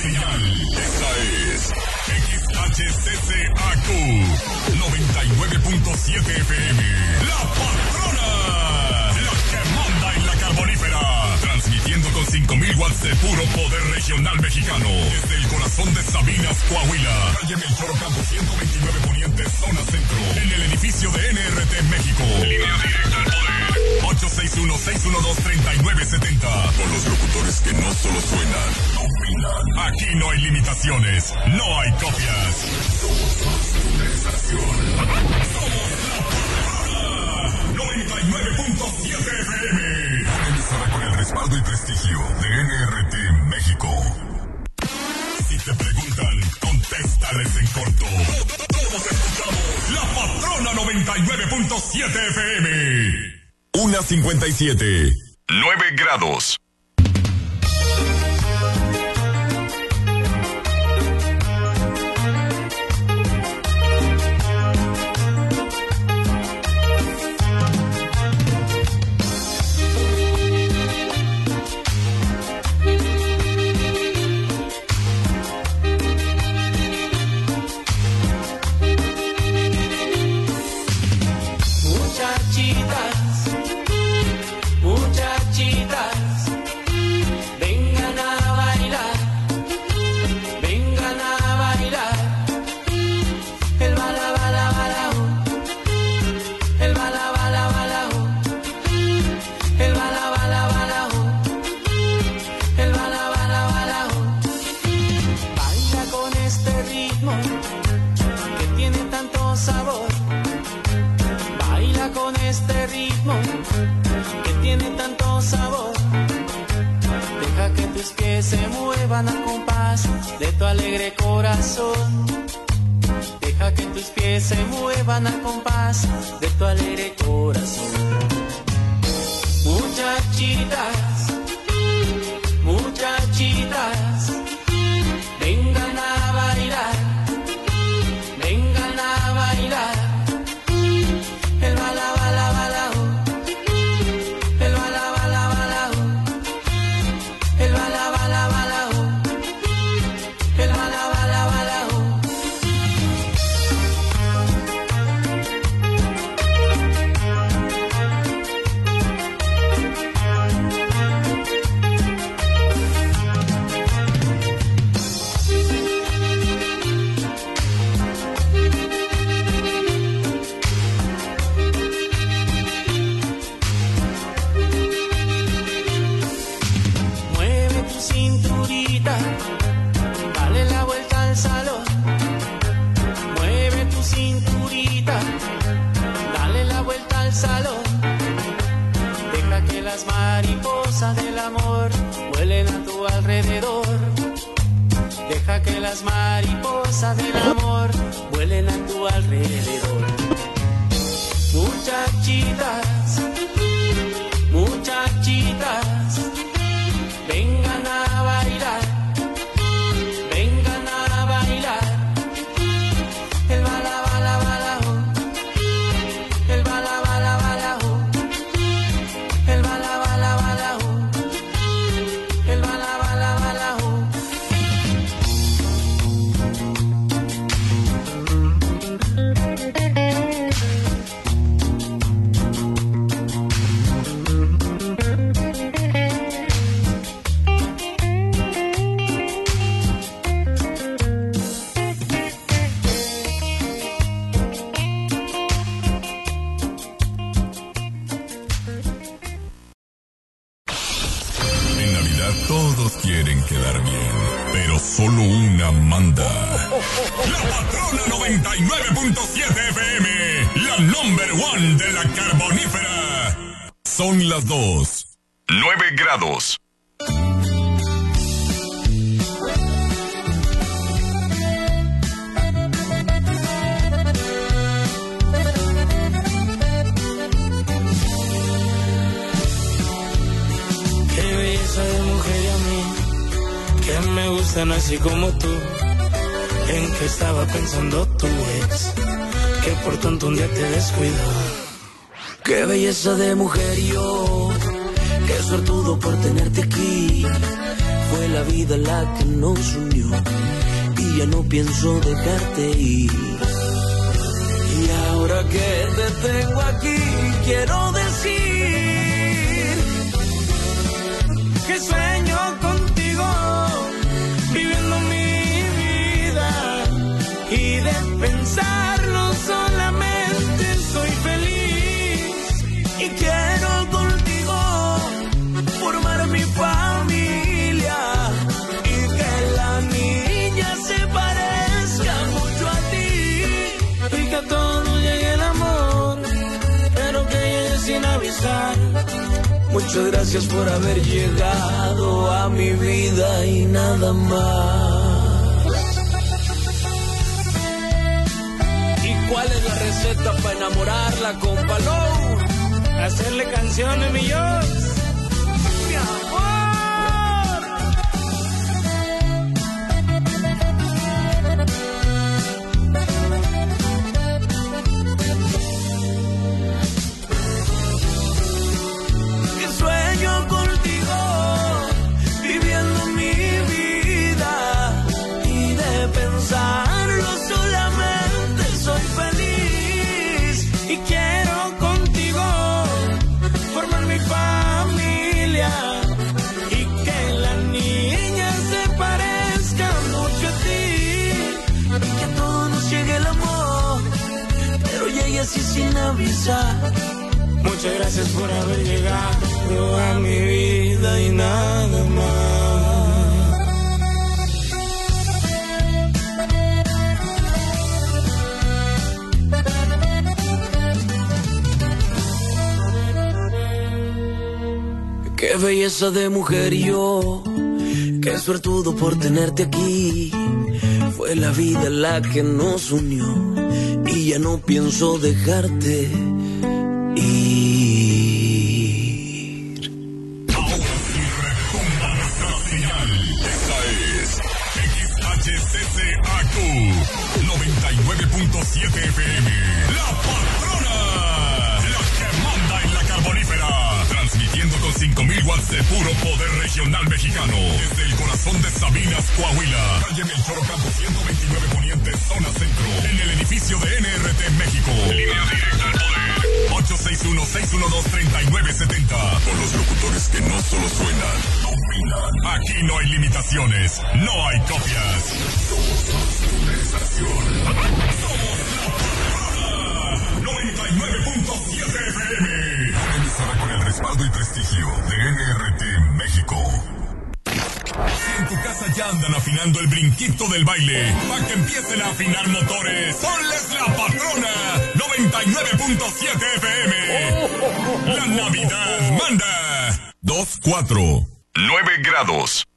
señal. Esta es XHCCAQ 99.7 FM. La Patrona, la que manda en la Carbonífera. Transmitiendo con 5,000 watts de puro poder regional mexicano. Desde el corazón de Sabinas, Coahuila. Calle Melchor Ocampo 129 Poniente, zona centro. En el edificio de NRT México. Línea directa al poder. 861-612-3970. Con los locutores que no solo suenan, opinan. Aquí no hay limitaciones, no hay copias. Somos tu estación. Somos la 99.7 FM. Una emisora con el respaldo y prestigio de NRT México. Si te preguntan, contéstales en corto. Todos escuchamos La Patrona 99.7 FM. 1:57. 9 grados. Se muevan al compás de tu alegre corazón. Deja que tus pies se muevan al compás de tu alegre corazón. Muchachitas, muchachitas, vengan a bailar, vengan a bailar. El bala, bala, bala, el bala, bala, bala, el bala, bala, bala, el bala, bala, bala. Mueve tu cinturita, dale la vuelta al salón. Mueve tu cinturita, dale la vuelta al salón. Deja que las mariposas del amor vuelen a tu alrededor. Deja que las mariposas del amor vuelen a tu alrededor. Muchachitas, muchachitas, vengan a bailar, vengan a bailar. El bala, bala, bala, el bala, bala, bala, el bala, bala, bala, el bala, bala, bala. En Navidad todos quieren quedar bien, pero solo una manda. La Patrona 99.7 FM, la number one de la Carbonífera. Son las 2. 9 grados. Qué belleza de mujer y a mí, que me gustan así como tú. ¿En qué estaba pensando tu ex? Que por tonto un día te descuidó. Qué belleza de mujer y yo, qué suertudo por tenerte aquí. Fue la vida la que nos unió y ya no pienso dejarte ir. Y ahora que te tengo aquí, quiero decir que sueño contigo, viviendo mi vida, y de pensarlo solamente soy feliz. Y quiero contigo formar mi familia y que la niña se parezca mucho a ti. Y que a todos llegue el amor, pero que llegue sin avisar. Muchas gracias por haber llegado a mi vida y nada más. ¿Y cuál es la receta para enamorarla, compa Low? Hacerle canciones, mi Dios. Mi amor. Que sueño contigo, viviendo mi vida, y de pensarlo solamente soy feliz. Y quiero contigo formar mi familia y que la niña se parezca mucho a ti. Y que a todos nos llegue el amor, pero llegue así sin avisar. Muchas gracias por haber llegado a mi vida y nada más. Qué belleza de mujer y yo, qué suertudo por tenerte aquí. Fue la vida la que nos unió y ya no pienso dejarte ir. Esta es XHCCAQ 99.7 FM. La patrona, la que manda en la carbonífera, transmitiendo con 5,000 watts de puro poder regional mexicano. Desde el corazón de Sabinas, Coahuila, calle Melchor Ocampo 129 Poniente, zona centro. En el edificio de NRT México. Línea directa al poder. 861-612-3970. Con los locutores que no solo suenan, dominan. Aquí no hay limitaciones, no hay copias. Somos una estación. Somos la 99.7 FM. Una emisora con el respaldo y prestigio de NRT México. Si en tu casa ya andan afinando el brinquito del baile, para que empiecen a afinar motores, ponles la patrona 99.7 FM. La Navidad manda 2-4, 9 grados.